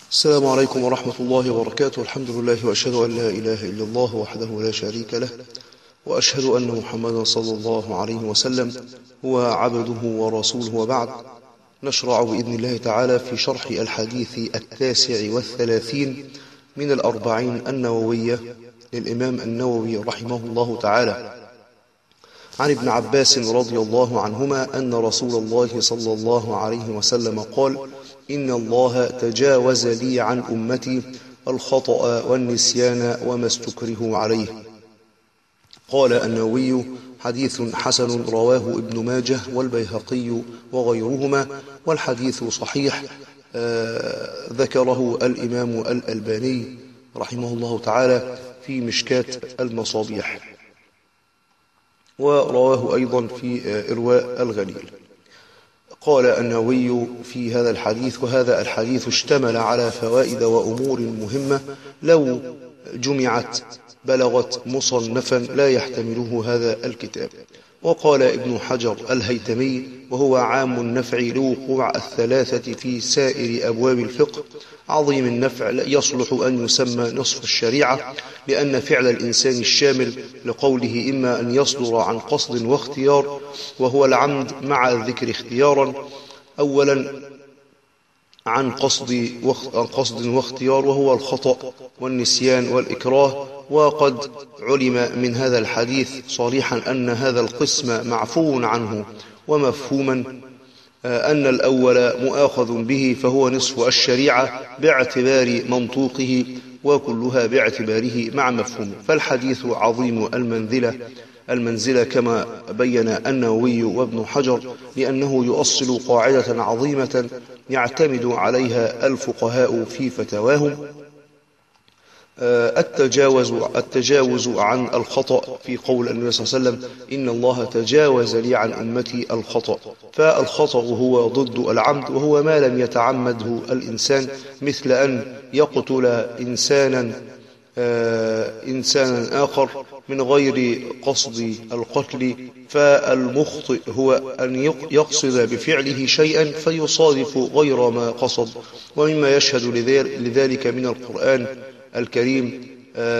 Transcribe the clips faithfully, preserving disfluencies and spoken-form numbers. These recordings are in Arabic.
السلام عليكم ورحمة الله وبركاته. الحمد لله وأشهد أن لا إله إلا الله وحده لا شريك له، وأشهد أن محمدا صلى الله عليه وسلم هو عبده ورسوله، وبعد. نشرع بإذن الله تعالى في شرح الحديث التاسع والثلاثين من الأربعين النووية للإمام النووي رحمه الله تعالى، عن ابن عباس رضي الله عنهما أن رسول الله صلى الله عليه وسلم قال: إن الله تجاوز لي عن أمتي الخطأ والنسيان وما استكرهوا عليه. قال النووي: حديث حسن رواه ابن ماجه والبيهقي وغيرهما، والحديث صحيح. آه ذكره الإمام الألباني رحمه الله تعالى في مشكاة المصابيح، ورواه أيضا في إرواء الغليل. قال النووي في هذا الحديث: وهذا الحديث اشتمل على فوائد وأمور مهمة لو جمعت بلغت مصنفا لا يحتمله هذا الكتاب. وقال ابن حجر الهيتمي: وهو عام النفع لوقوع الثلاثة في سائر أبواب الفقه، عظيم النفع يصلح أن يسمى نصف الشريعة، لأن فعل الإنسان الشامل لقوله إما أن يصدر عن قصد واختيار، وهو العمد مع الذكر اختيارا، أولا عن قصد قصد واختيار وهو الخطأ والنسيان والإكراه. وقد علم من هذا الحديث صريحا أن هذا القسم معفو عنه، ومفهوما أن الأول مؤاخذ به، فهو نصف الشريعة باعتبار منطوقه، وكلها باعتباره مع مفهومه. فالحديث عظيم المنزلة المنزلة كما بين النووي وابن حجر، لأنه يؤصل قاعدة عظيمة يعتمد عليها الفقهاء في فتاواهم: التجاوز التجاوز عن الخطأ، في قول النبي صلى الله عليه وسلم: إن الله تجاوز لي عن أمتي الخطأ. فالخطأ هو ضد العمد، وهو ما لم يتعمده الإنسان، مثل أن يقتل إنسانا إنسانا آخر من غير قصد القتل. فالمخطئ هو أن يقصد بفعله شيئا فيصادف غير ما قصد. ومما يشهد لذلك من القرآن الكريم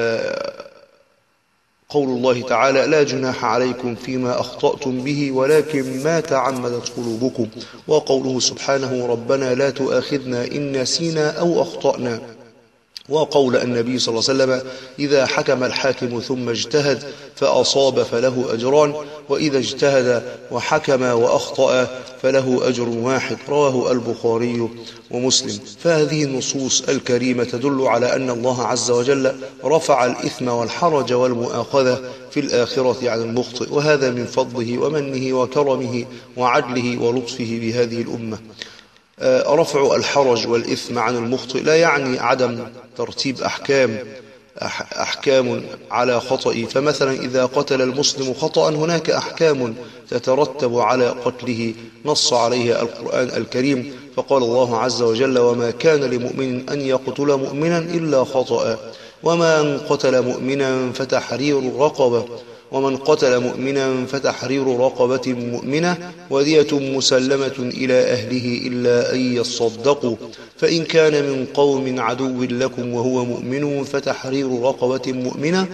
قول الله تعالى: لا جناح عليكم فيما أخطأتم به ولكن ما تعمدت قلوبكم. وقوله سبحانه: ربنا لا تؤاخذنا إن نسينا أو أخطأنا. وقول النبي صلى الله عليه وسلم: إذا حكم الحاكم ثم اجتهد فأصاب فله أجران، وإذا اجتهد وحكم وأخطأ فله أجر واحد. رواه البخاري ومسلم. فهذه النصوص الكريمة تدل على أن الله عز وجل رفع الإثم والحرج والمؤاخذة في الآخرة عن المخطئ، وهذا من فضله ومنه وكرمه وعدله ولطفه بهذه الأمة. رفع الحرج والإثم عن المخطئ لا يعني عدم ترتيب أحكام أحكام على خطئه. فمثلا إذا قتل المسلم خطأ هناك أحكام تترتب على قتله نص عليها القرآن الكريم، فقال الله عز وجل: وما كان لمؤمن أن يقتل مؤمنا إلا خطأ، ومن قتل مؤمنا فتحرير رقبة ومن قتل مؤمنا فتحرير رقبة مؤمنة ودية مسلمة إلى أهله إلا أن يصدقوا، فإن كان من قوم عدو لكم وهو مؤمن فتحرير رقبة مؤمنة،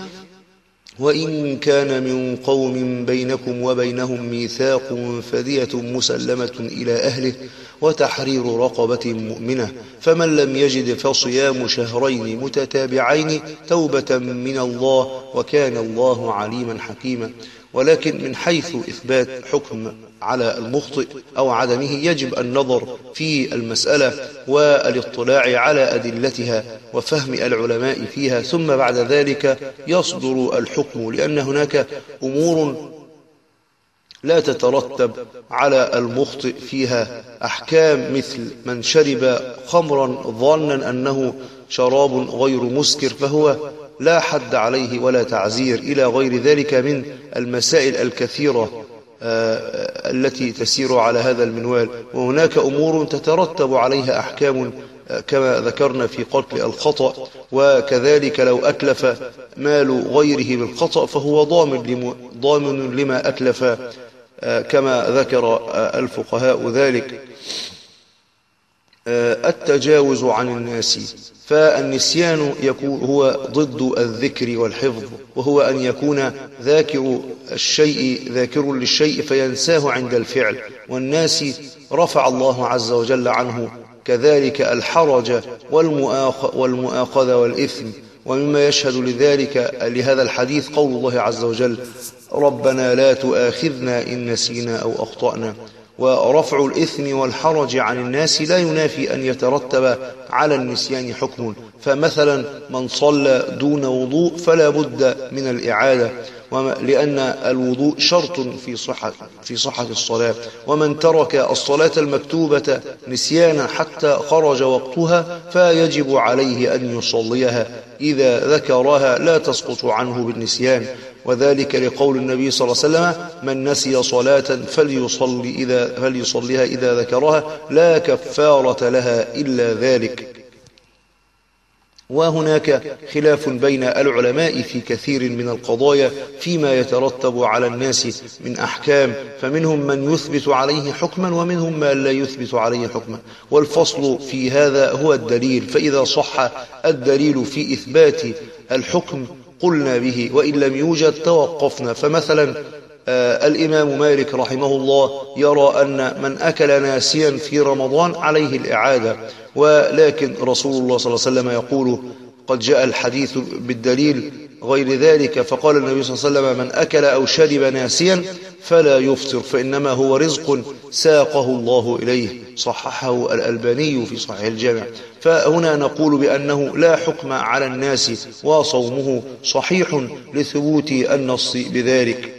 وإن كان من قوم بينكم وبينهم ميثاق فدية مسلمة إلى أهله وتحرير رقبة مؤمنة، فمن لم يجد فصيام شهرين متتابعين توبة من الله، وكان الله عليما حكيما. ولكن من حيث إثبات حكم على المخطئ أو عدمه يجب النظر في المسألة والاطلاع على أدلتها وفهم العلماء فيها، ثم بعد ذلك يصدر الحكم، لأن هناك أمور لا تترتب على المخطئ فيها أحكام، مثل من شرب خمرا ظنا أنه شراب غير مسكر فهو لا حد عليه ولا تعزير، إلى غير ذلك من المسائل الكثيرة التي تسير على هذا المنوال. وهناك أمور تترتب عليها أحكام كما ذكرنا في قتل الخطأ، وكذلك لو أتلف مال غيره بالخطأ فهو ضامن ضامن لما أتلف كما ذكر الفقهاء ذلك. التجاوز عن الناس. فالنسيان يكون هو ضد الذكر والحفظ، وهو أن يكون ذاكر الشيء ذاكر للشيء فينساه عند الفعل، والناس رفع الله عز وجل عنه كذلك الحرج والمؤاخذة والإثم. ومما يشهد لذلك لهذا الحديث قول الله عز وجل: ربنا لا تؤاخذنا إن نسينا أو أخطأنا. ورفع الإثم والحرج عن الناس لا ينافي أن يترتب على النسيان حكم. فمثلا من صلى دون وضوء فلا بد من الإعادة، لأن الوضوء شرط في صحة, في صحة الصلاة. ومن ترك الصلاة المكتوبة نسيانا حتى خرج وقتها فيجب عليه أن يصليها إذا ذكرها، لا تسقط عنه بالنسيان. وذلك لقول النبي صلى الله عليه وسلم: من نسي صلاة فليصلي إذا فليصليها إذا ذكرها، لا كفارة لها إلا ذلك. وهناك خلاف بين العلماء في كثير من القضايا فيما يترتب على الناس من أحكام، فمنهم من يثبت عليه حكما ومنهم من لا يثبت عليه حكما، والفصل في هذا هو الدليل. فإذا صح الدليل في إثبات الحكم قلنا به، وإن لم يوجد توقفنا. فمثلا آه الإمام مالك رحمه الله يرى أن من أكل ناسيا في رمضان عليه الإعادة، ولكن رسول الله صلى الله عليه وسلم يقول: قد جاء الحديث بالدليل غير ذلك، فقال النبي صلى الله عليه وسلم: من أكل أو شرب ناسيا فلا يفطر، فإنما هو رزق ساقه الله إليه. صححه الألباني في صحيح الجامع. فهنا نقول بأنه لا حكم على الناس وصومه صحيح لثبوت النص بذلك.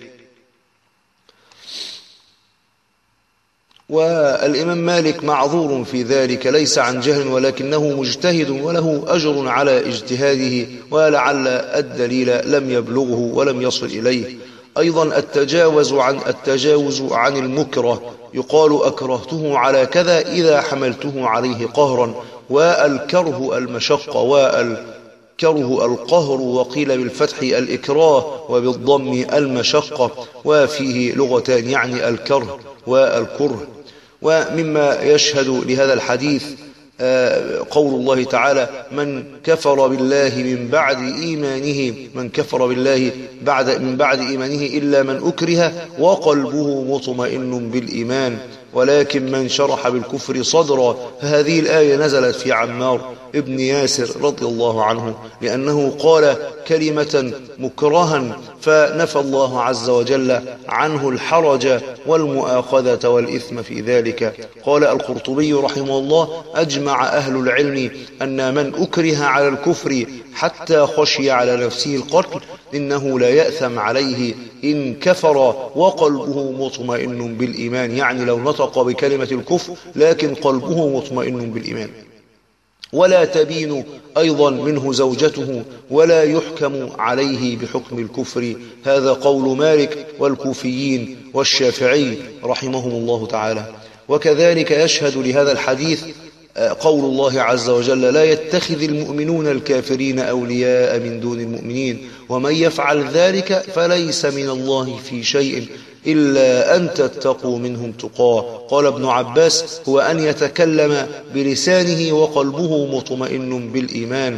والإمام مالك معذور في ذلك، ليس عن جهل ولكنه مجتهد وله أجر على اجتهاده، ولعل الدليل لم يبلغه ولم يصل إليه. أيضا التجاوز عن التجاوز عن المكره، يقال أكرهته على كذا إذا حملته عليه قهرا. والكره المشقة، والكره القهر، وقيل بالفتح الإكراه وبالضم المشقة، وفيه لغتان يعني الكره والكره. ومما يشهد لهذا الحديث قول الله تعالى: من كفر بالله من بعد إيمانه من كفر بالله بعد من بعد إيمانه إلا من أكره وقلبه مطمئن بالإيمان ولكن من شرح بالكفر صدرا. فهذه الآية نزلت في عمار ابن ياسر رضي الله عنه، لأنه قال كلمة مكرها فنفى الله عز وجل عنه الحرج والمؤاخذة والإثم في ذلك. قال القرطبي رحمه الله: أجمع أهل العلم أن من أكره على الكفر حتى خشي على نفسه القتل إنه لا يأثم عليه إن كفر وقلبه مطمئن بالإيمان، يعني لو نطق بكلمة الكفر لكن قلبه مطمئن بالإيمان. ولا تبين أيضا منه زوجته ولا يحكم عليه بحكم الكفر. هذا قول مالك والكوفيين والشافعي رحمهم الله تعالى. وكذلك يشهد لهذا الحديث قول الله عز وجل: لا يتخذ المؤمنون الكافرين أولياء من دون المؤمنين ومن يفعل ذلك فليس من الله في شيء إلا أن تتقوا منهم تقاه. قال ابن عباس: هو أن يتكلم بلسانه وقلبه مطمئن بالإيمان.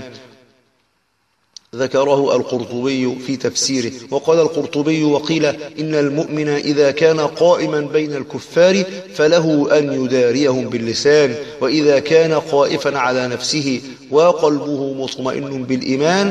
ذكره القرطبي في تفسيره. وقال القرطبي: وقيل إن المؤمن إذا كان قائما بين الكفار فله أن يداريهم باللسان، وإذا كان خائفا على نفسه وقلبه مطمئن بالإيمان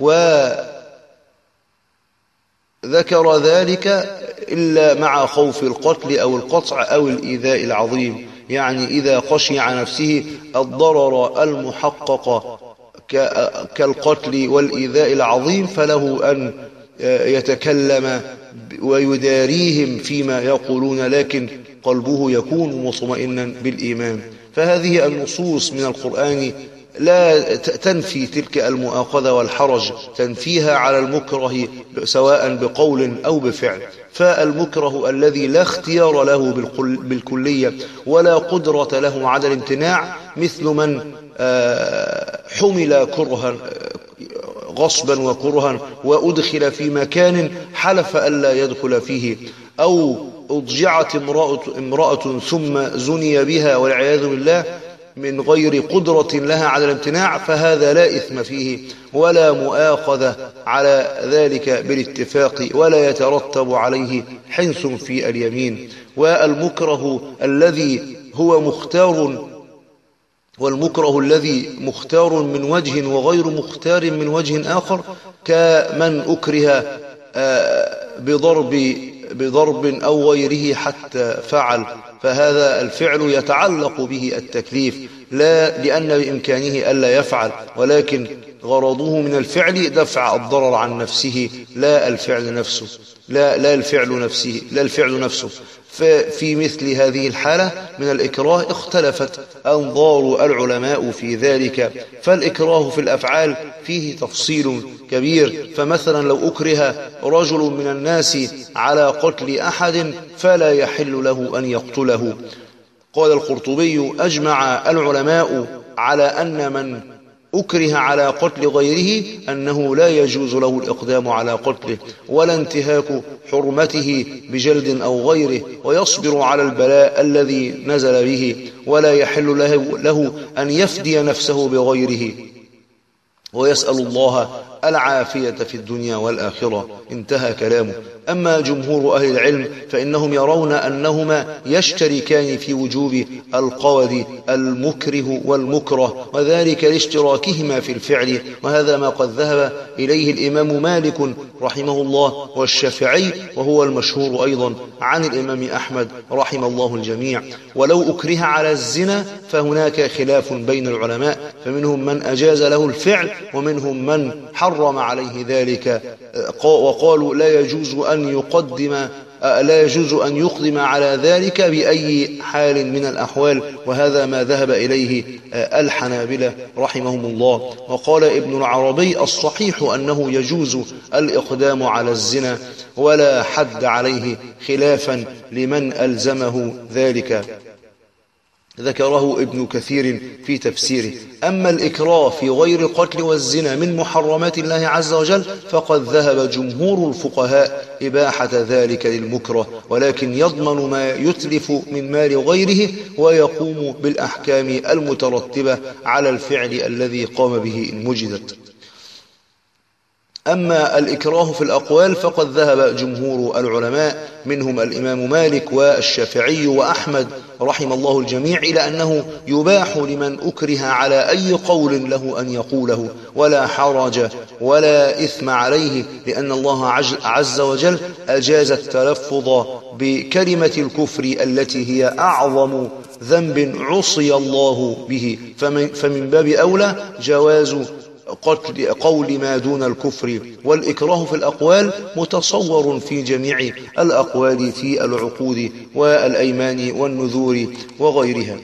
وذكر ذلك إلا مع خوف القتل أو القطع أو الإيذاء العظيم، يعني إذا خشي على نفسه الضرر المحقق كالقتل والإيذاء العظيم فله أن يتكلم ويداريهم فيما يقولون، لكن قلبه يكون مطمئنا بالإيمان. فهذه النصوص من القرآن لا تنفي تلك المؤاخذة والحرج، تنفيها على المكره سواء بقول أو بفعل. فالمكره الذي لا اختيار له بالكلية ولا قدرة له على الامتناع مثل من حمل كرها غصبا وكرها وأدخل في مكان حلف ألا يدخل فيه، أو أضجعت امرأة, امرأة ثم زني بها والعياذ بالله، من غير قدرة لها على الامتناع فهذا لا إثم فيه ولا مؤاخذة على ذلك بالاتفاق ولا يترتب عليه حنث في اليمين. والمكره الذي هو مختار والمكره الذي مختار من وجه وغير مختار من وجه آخر كمن أكره بضرب بضرب أو غيره حتى فعل، فهذا الفعل يتعلق به التكليف لا لأن بإمكانه ألا يفعل، ولكن غرضه من الفعل دفع الضرر عن نفسه لا الفعل نفسه لا لا الفعل نفسه لا الفعل نفسه. ففي مثل هذه الحالة من الإكراه اختلفت أنظار العلماء في ذلك، فالإكراه في الأفعال فيه تفصيل كبير. فمثلا لو أكره رجل من الناس على قتل أحد فلا يحل له أن يقتله. قال القرطبي: أجمع العلماء على أن من أكره على قتل غيره أنه لا يجوز له الإقدام على قتله ولا انتهاك حرمته بجلد أو غيره، ويصبر على البلاء الذي نزل به، ولا يحل له, له أن يفدي نفسه بغيره، ويسأل الله العافية في الدنيا والآخرة. انتهى كلامه. أما جمهور أهل العلم فإنهم يرون أنهما يشتركان في وجوب القود المكره والمكره، وذلك لاشتراكهما في الفعل، وهذا ما قد ذهب إليه الإمام مالك رحمه الله والشافعي، وهو المشهور أيضا عن الإمام أحمد رحمه الله الجميع. ولو أكره على الزنا فهناك خلاف بين العلماء، فمنهم من أجاز له الفعل ومنهم من حرم عليه ذلك، وقالوا لا يجوز أن يقدم لا يجوز أن يقدم على ذلك بأي حال من الأحوال، وهذا ما ذهب إليه الحنابلة رحمهم الله. وقال ابن العربي: الصحيح أنه يجوز الإقدام على الزنا ولا حد عليه خلافا لمن ألزمه ذلك. ذكره ابن كثير في تفسيره. أما الإكراه في غير القتل والزنا من محرمات الله عز وجل فقد ذهب جمهور الفقهاء إباحة ذلك للمكره، ولكن يضمن ما يتلف من مال غيره ويقوم بالأحكام المترتبة على الفعل الذي قام به إن وجدت. أما الإكراه في الأقوال فقد ذهب جمهور العلماء منهم الإمام مالك والشافعي وأحمد رحم الله الجميع إلى أنه يباح لمن أكره على أي قول له أن يقوله، ولا حرج ولا إثم عليه، لأن الله عز وجل أجاز التلفظ بكلمة الكفر التي هي أعظم ذنب عصي الله به، فمن, فمن باب أولى جواز قتل قول ما دون الكفر. والإكراه في الأقوال متصور في جميع الأقوال في العقود والأيمان والنذور وغيرها.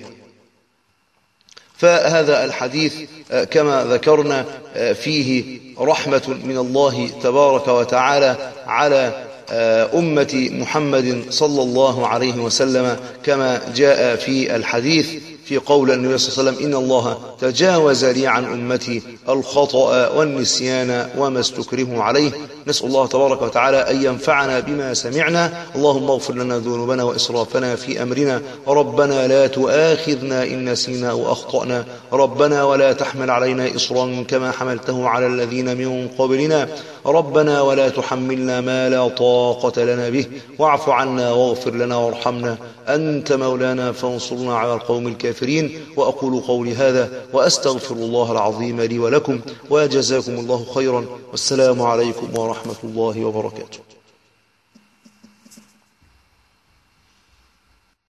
فهذا الحديث كما ذكرنا فيه رحمة من الله تبارك وتعالى على أمة محمد صلى الله عليه وسلم، كما جاء في الحديث في قول النبي صلى الله عليه وسلم: إن الله تجاوز لي عن أمتي الخطأ والنسيان وما استكرهوا عليه. نسأل الله تبارك وتعالى أن ينفعنا بما سمعنا. اللهم اغفر لنا ذنوبنا وإسرافنا في أمرنا، ربنا لا تؤاخذنا إن نسينا أو أخطأنا، ربنا ولا تحمل علينا إصرا كما حملته على الذين من قبلنا، ربنا ولا تحملنا ما لا طاقة لنا به، واعف عنا واغفر لنا وارحمنا، أنت مولانا فانصرنا على القوم الكافرين. وأقول قولي هذا وأستغفر الله العظيم لي ولكم، وجزاكم الله خيرا، والسلام عليكم ورحمة الله وبركاته.